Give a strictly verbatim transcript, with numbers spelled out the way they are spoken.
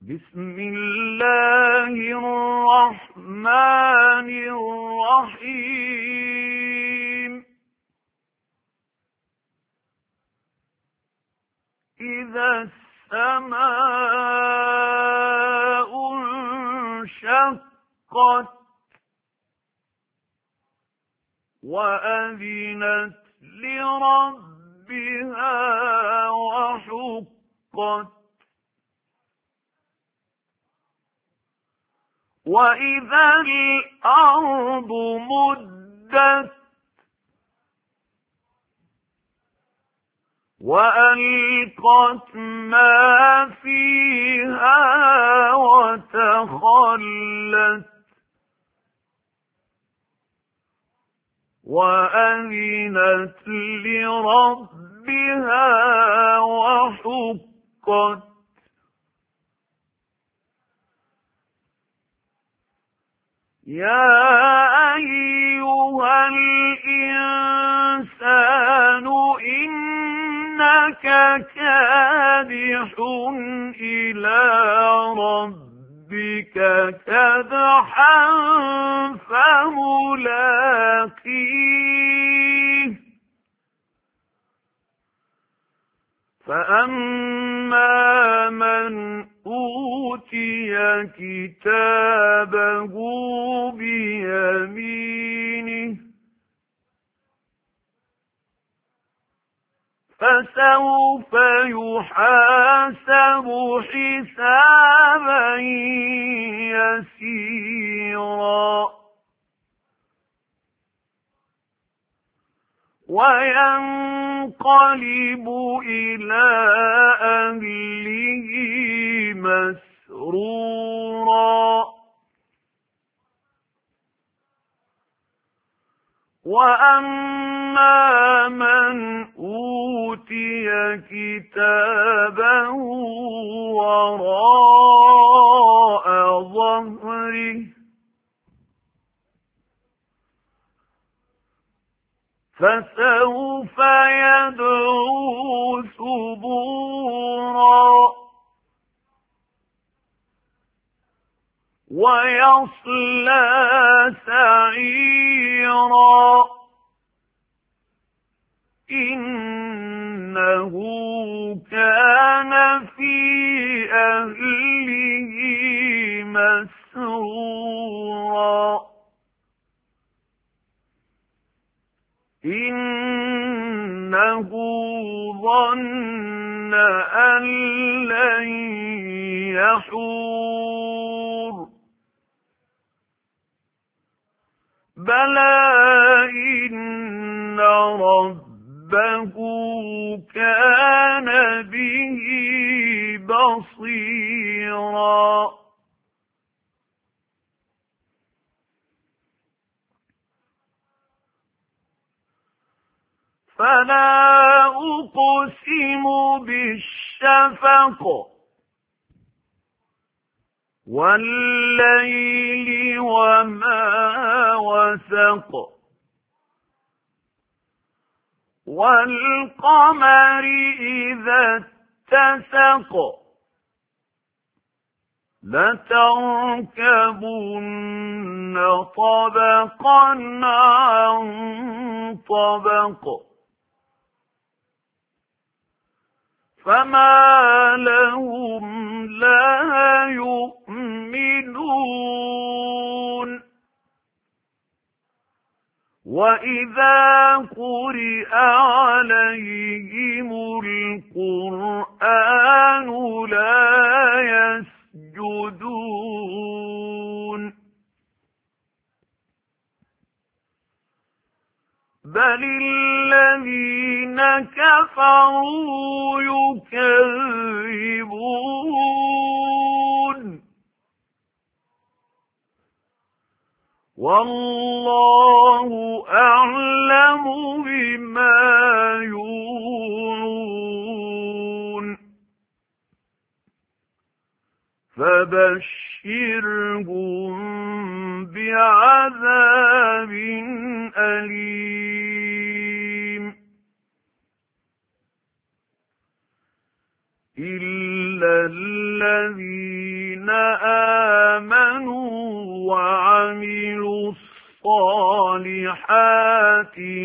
بسم الله الرحمن الرحيم إذا السماء انشقت وأذنت لربها وحقت وإذا الأرض مدت وألقت ما فيها وتخلت وأذنت لربها وحقت يا أيها الإنسان إنك كادح إلى ربك كدحا فملاقيه فأما من أوتي كتابه بيمينه فسوف يحاسب حسابا يسيرا وينقلب إلى أهله مسرورا وأما من أوتي كتابه وراء ظهره فسوف يدعو ثبورا ويصلى سعيرا إنه كان في أهله مسرورا إنه ظن أن لن يحور بلى إن ربه كان به بصيرا فلا أقسم بالشفق والليل وما وسق والقمر إذا اتسق لتركبن طبقا عن طبق فما لهم لا يؤمنون وإذا قرئ عليهم القرآن لا يسجدون بل الذين كفروا يكذبون والله أعلم بما يوعون فبشرهم بعذاب أليم إلا إِلَّا الَّذِينَ آمَنُوا وَعَمِلُوا الصَّالِحَاتِ